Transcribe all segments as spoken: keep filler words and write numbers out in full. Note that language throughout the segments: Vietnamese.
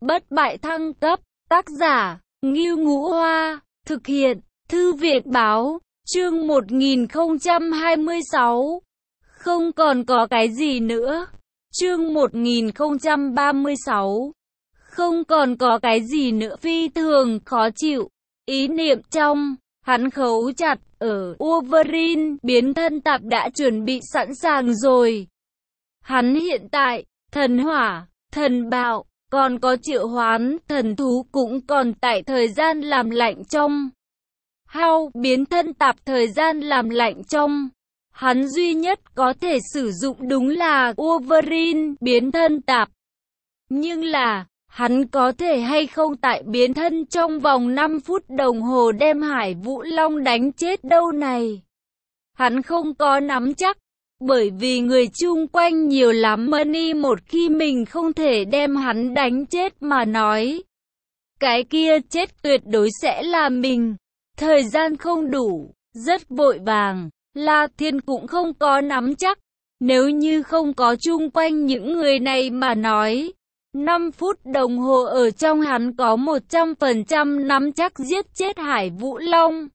Bất bại thăng cấp, tác giả, Ngưu Ngũ Hoa, thực hiện, Thư viện Báo, chương một nghìn không trăm hai mươi sáu. Không còn có cái gì nữa. Chương một nghìn không trăm ba mươi sáu. Không còn có cái gì nữa. Phi thường khó chịu. Ý niệm trong, hắn khấu chặt, ở Wolverine, biến thân tạp đã chuẩn bị sẵn sàng rồi. Hắn hiện tại, thần hỏa, thần bạo, còn có triệu hoán, thần thú cũng còn tại thời gian làm lạnh trong. Hao, biến thân tạp thời gian làm lạnh trong. Hắn duy nhất có thể sử dụng đúng là Wolverine, biến thân tạp. Nhưng là, hắn có thể hay không tại biến thân trong vòng năm phút đồng hồ đem Hải Vũ Long đánh chết đâu này. Hắn không có nắm chắc, bởi vì người chung quanh nhiều lắm. Money một khi mình không thể đem hắn đánh chết mà nói, cái kia chết tuyệt đối sẽ là mình. Thời gian không đủ, rất vội vàng. La Thiên cũng không có nắm chắc. Nếu như không có chung quanh những người này mà nói, năm phút đồng hồ ở trong hắn có một trăm phần trăm nắm chắc giết chết Hải Vũ Long.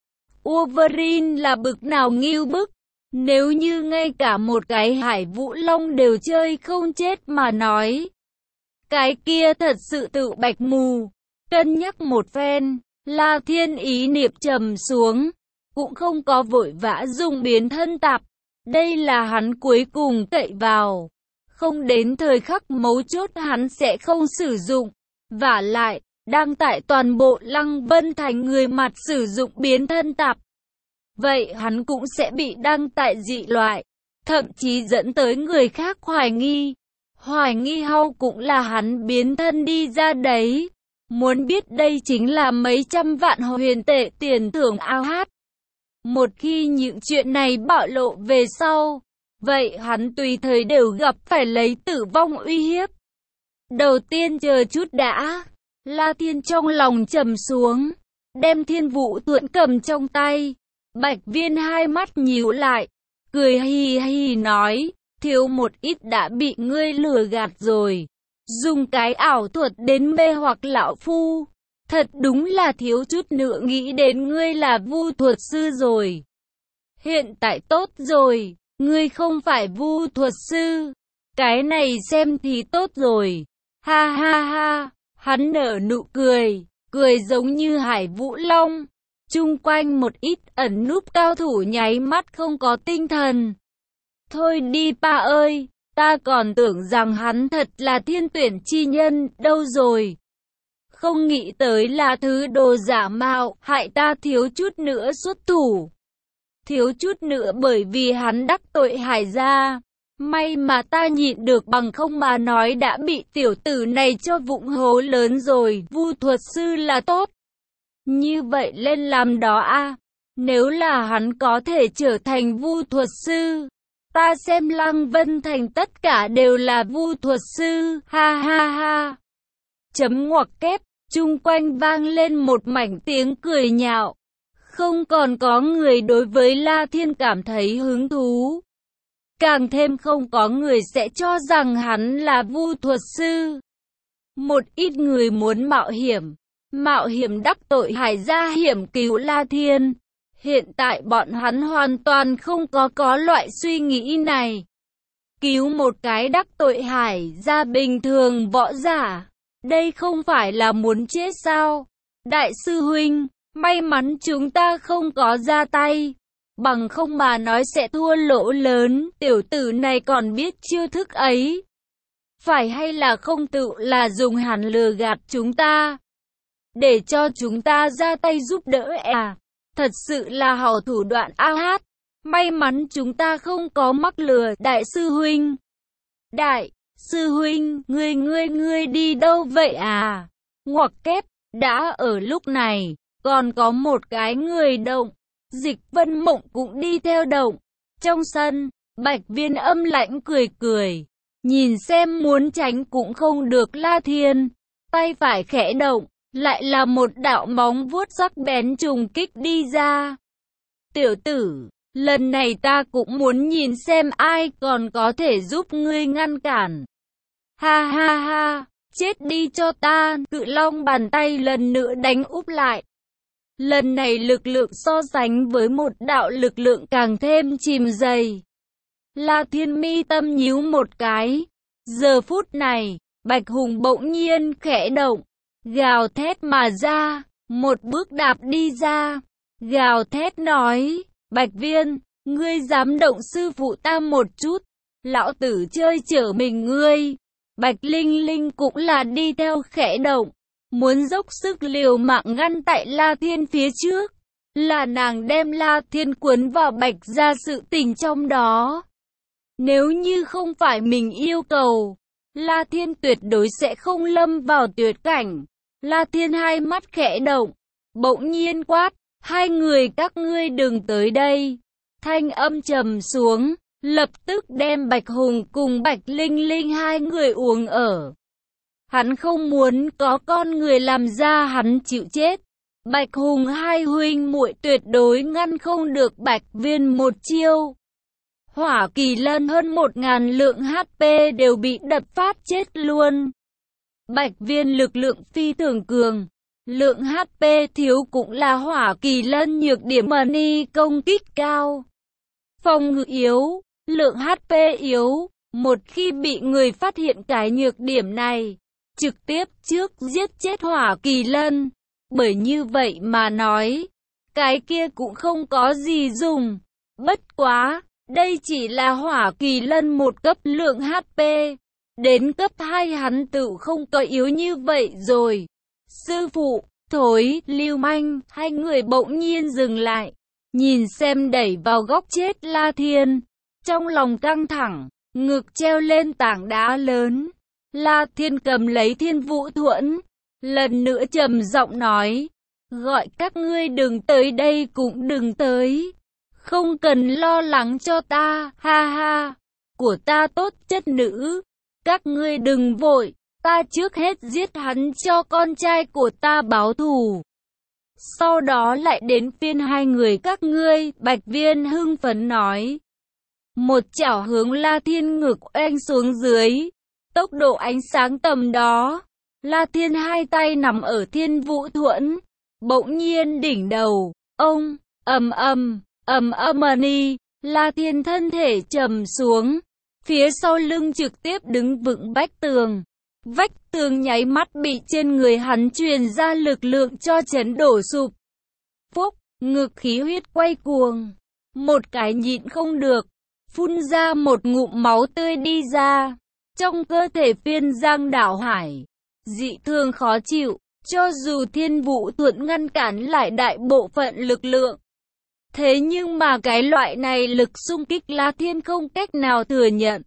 Wolverine là bực nào ngưu bức. Nếu như ngay cả một cái Hải Vũ Long đều chơi không chết mà nói, cái kia thật sự tự bạch mù. Cân nhắc một phen, La Thiên ý niệm trầm xuống, cũng không có vội vã dùng biến thân tạp. Đây là hắn cuối cùng cậy vào. Không đến thời khắc mấu chốt hắn sẽ không sử dụng. Vả lại, đang tại toàn bộ Lăng Vân Thành người mặt sử dụng biến thân tạp, vậy hắn cũng sẽ bị đăng tại dị loại, thậm chí dẫn tới người khác hoài nghi. Hoài nghi hao cũng là hắn biến thân đi ra đấy. Muốn biết đây chính là mấy trăm vạn huyền tệ tiền thưởng ao hát. Một khi những chuyện này bạo lộ về sau, vậy hắn tùy thời đều gặp phải lấy tử vong uy hiếp. Đầu tiên chờ chút đã. La Thiên trong lòng trầm xuống, đem Thiên Vũ Thuẫn cầm trong tay. Bạch Viên hai mắt nhíu lại, cười hì hì nói, thiếu một ít đã bị ngươi lừa gạt rồi. Dùng cái ảo thuật đến mê hoặc lão phu. Thật đúng là thiếu chút nữa nghĩ đến ngươi là vu thuật sư rồi. Hiện tại tốt rồi, ngươi không phải vu thuật sư. Cái này xem thì tốt rồi. Ha ha ha, hắn nở nụ cười, cười giống như Hải Vũ Long. Chung quanh một ít ẩn núp cao thủ nháy mắt không có tinh thần. Thôi đi pa ơi, ta còn tưởng rằng hắn thật là thiên tuyển chi nhân, đâu rồi. Không nghĩ tới là thứ đồ giả mạo, hại ta thiếu chút nữa xuất thủ. Thiếu chút nữa bởi vì hắn đắc tội Hải gia. May mà ta nhịn được, bằng không mà nói đã bị tiểu tử này cho vụng hố lớn rồi. Vu thuật sư là tốt. Như vậy lên làm đó a. Nếu là hắn có thể trở thành vu thuật sư, ta xem Lăng Vân Thành tất cả đều là vu thuật sư. Ha ha ha. Chấm ngoặc kép. Chung quanh vang lên một mảnh tiếng cười nhạo. Không còn có người đối với La Thiên cảm thấy hứng thú. Càng thêm không có người sẽ cho rằng hắn là vu thuật sư. Một ít người muốn mạo hiểm. Mạo hiểm đắc tội Hải gia, hiểm cứu La Thiên. Hiện tại bọn hắn hoàn toàn không có có loại suy nghĩ này. Cứu một cái đắc tội Hải gia bình thường võ giả, đây không phải là muốn chết sao? Đại sư huynh, may mắn chúng ta không có ra tay. Bằng không mà nói sẽ thua lỗ lớn. Tiểu tử này còn biết chiêu thức ấy. Phải hay là không tự là dùng hắn lừa gạt chúng ta, để cho chúng ta ra tay giúp đỡ à? Thật sự là hảo thủ đoạn ao hát. May mắn chúng ta không có mắc lừa. Đại sư huynh. Đại sư huynh, ngươi ngươi ngươi đi đâu vậy à? Ngoặc kép, đã ở lúc này, còn có một cái người động. Dịch Vân Mộng cũng đi theo động. Trong sân, Bạch Viên âm lãnh cười cười. Nhìn xem muốn tránh cũng không được La Thiên. Tay phải khẽ động, lại là một đạo móng vuốt sắc bén trùng kích đi ra. Tiểu tử, lần này ta cũng muốn nhìn xem ai còn có thể giúp ngươi ngăn cản. Ha ha ha, chết đi cho ta, Cự Long bàn tay lần nữa đánh úp lại. Lần này lực lượng so sánh với một đạo lực lượng càng thêm chìm dày. La Thiên mi tâm nhíu một cái. Giờ phút này, Bạch Hùng bỗng nhiên khẽ động, gào thét mà ra, một bước đạp đi ra, gào thét nói, Bạch Viên, ngươi dám động sư phụ ta một chút, lão tử chơi chở mình ngươi. Bạch Linh Linh cũng là đi theo khẽ động, muốn dốc sức liều mạng ngăn tại La Thiên phía trước, là nàng đem La Thiên cuốn vào Bạch gia sự tình trong đó. Nếu như không phải mình yêu cầu, La Thiên tuyệt đối sẽ không lâm vào tuyệt cảnh. La Thiên hai mắt khẽ động, bỗng nhiên quát, hai người các ngươi đừng tới đây. Thanh âm trầm xuống, lập tức đem Bạch Hùng cùng Bạch Linh Linh hai người uống ở. Hắn không muốn có con người làm ra hắn chịu chết. Bạch Hùng hai huynh muội tuyệt đối ngăn không được Bạch Viên một chiêu. Hỏa Kỳ Lân hơn một ngàn lượng hát pê đều bị đập phát chết luôn. Bạch Viên lực lượng phi thường cường, lượng hát pê thiếu cũng là Hỏa Kỳ Lân nhược điểm mà ni công kích cao. Phòng ngự yếu, lượng hát pê yếu, một khi bị người phát hiện cái nhược điểm này, trực tiếp trước giết chết Hỏa Kỳ Lân. Bởi như vậy mà nói, cái kia cũng không có gì dùng. Bất quá, đây chỉ là Hỏa Kỳ Lân một cấp lượng hát pê. Đến cấp hai hắn tự không có yếu như vậy rồi. Sư phụ, thối, lưu manh, hai người bỗng nhiên dừng lại. Nhìn xem đẩy vào góc chết La Thiên. Trong lòng căng thẳng, ngực treo lên tảng đá lớn. La Thiên cầm lấy Thiên Vũ Thuẫn. Lần nữa trầm giọng nói. Gọi các ngươi đừng tới đây cũng đừng tới. Không cần lo lắng cho ta, ha ha. Của ta tốt chất nữ. Các ngươi đừng vội, ta trước hết giết hắn cho con trai của ta báo thù. Sau đó lại đến phiên hai người các ngươi, Bạch Viên hưng phấn nói. Một chảo hướng La Thiên ngực oanh xuống dưới, tốc độ ánh sáng tầm đó. La Thiên hai tay nằm ở Thiên Vũ Thuẫn, bỗng nhiên đỉnh đầu, ông, ầm ầm, ầm ầm ni, La Thiên thân thể trầm xuống. Phía sau lưng trực tiếp đứng vững vách tường. Vách tường nháy mắt bị trên người hắn truyền ra lực lượng cho chấn đổ sụp. Phúc, ngực khí huyết quay cuồng. Một cái nhịn không được. Phun ra một ngụm máu tươi đi ra. Trong cơ thể phiên giang đảo hải. Dị thường khó chịu. Cho dù Thiên Vũ Thuẫn ngăn cản lại đại bộ phận lực lượng. Thế nhưng mà cái loại này lực xung kích La Thiên không cách nào thừa nhận.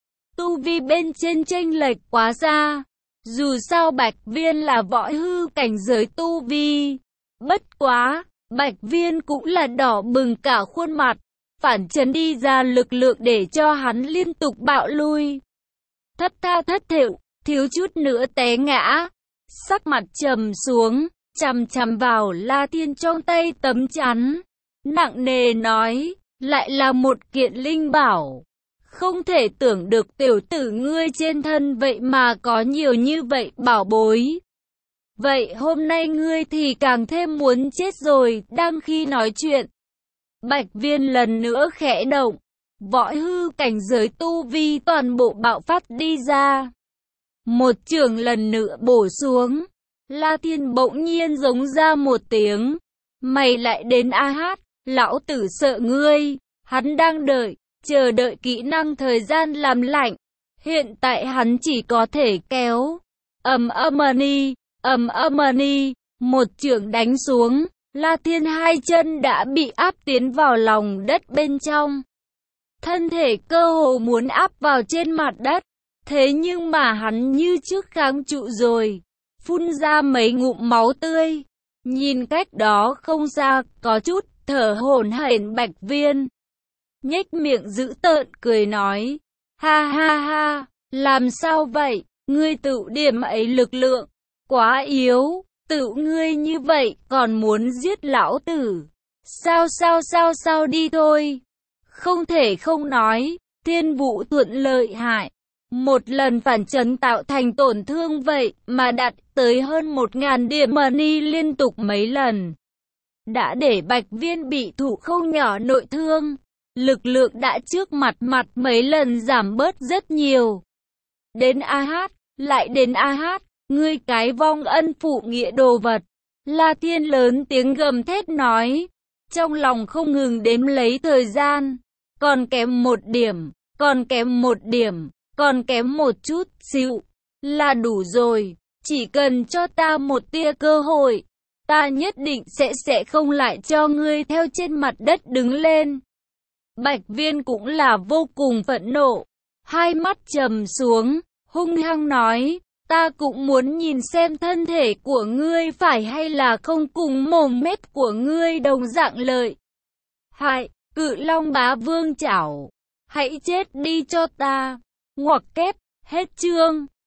Tu vi bên trên chênh lệch quá xa. Dù sao Bạch Viên là võ hư cảnh giới tu vi. Bất quá, Bạch Viên cũng là đỏ bừng cả khuôn mặt. Phản chấn đi ra lực lượng để cho hắn liên tục bạo lui. Thất tha thất thểu, thiếu chút nữa té ngã. Sắc mặt trầm xuống, chằm chằm vào La Thiên trong tay tấm chắn. Nặng nề nói, lại là một kiện linh bảo. Không thể tưởng được tiểu tử ngươi trên thân vậy mà có nhiều như vậy bảo bối. Vậy hôm nay ngươi thì càng thêm muốn chết rồi. Đang khi nói chuyện, Bạch Viên lần nữa khẽ động. Võ hư cảnh giới tu vi toàn bộ bạo phát đi ra. Một chưởng lần nữa bổ xuống. La Thiên bỗng nhiên giống ra một tiếng. Mày lại đến a hát. Lão tử sợ ngươi. Hắn đang đợi, chờ đợi kỹ năng thời gian làm lạnh. Hiện tại hắn chỉ có thể kéo. Ầm ầm ni, ầm ầm ni, một chưởng đánh xuống. La Thiên hai chân đã bị áp tiến vào lòng đất bên trong. Thân thể cơ hồ muốn áp vào trên mặt đất. Thế nhưng mà hắn như trước kháng trụ rồi. Phun ra mấy ngụm máu tươi. Nhìn cách đó không xa, có chút thở hổn hển. Bạch Viên nhếch miệng dữ tợn cười nói. Ha ha ha, làm sao vậy? Ngươi tự điểm ấy lực lượng. Quá yếu, tự ngươi như vậy còn muốn giết lão tử. Sao sao sao sao đi thôi. Không thể không nói, Thiên Vũ Thuẫn lợi hại. Một lần phản chấn tạo thành tổn thương vậy mà đạt tới hơn một ngàn điểm money liên tục mấy lần. Đã để Bạch Viên bị thủ không nhỏ nội thương. Lực lượng đã trước mặt mặt mấy lần giảm bớt rất nhiều. Đến a hát, lại đến a hát, ngươi cái vong ân phụ nghĩa đồ vật. La Thiên lớn tiếng gầm thét nói, trong lòng không ngừng đếm lấy thời gian. Còn kém một điểm, còn kém một điểm, còn kém một chút xíu, là đủ rồi. Chỉ cần cho ta một tia cơ hội, ta nhất định sẽ sẽ không lại cho ngươi theo trên mặt đất đứng lên. Bạch Viên cũng là vô cùng phẫn nộ, hai mắt trầm xuống, hung hăng nói, ta cũng muốn nhìn xem thân thể của ngươi phải hay là không cùng mồm mép của ngươi đồng dạng lợi. Hại, Cự Long Bá Vương chảo, hãy chết đi cho ta. Ngoặc kép, hết chương.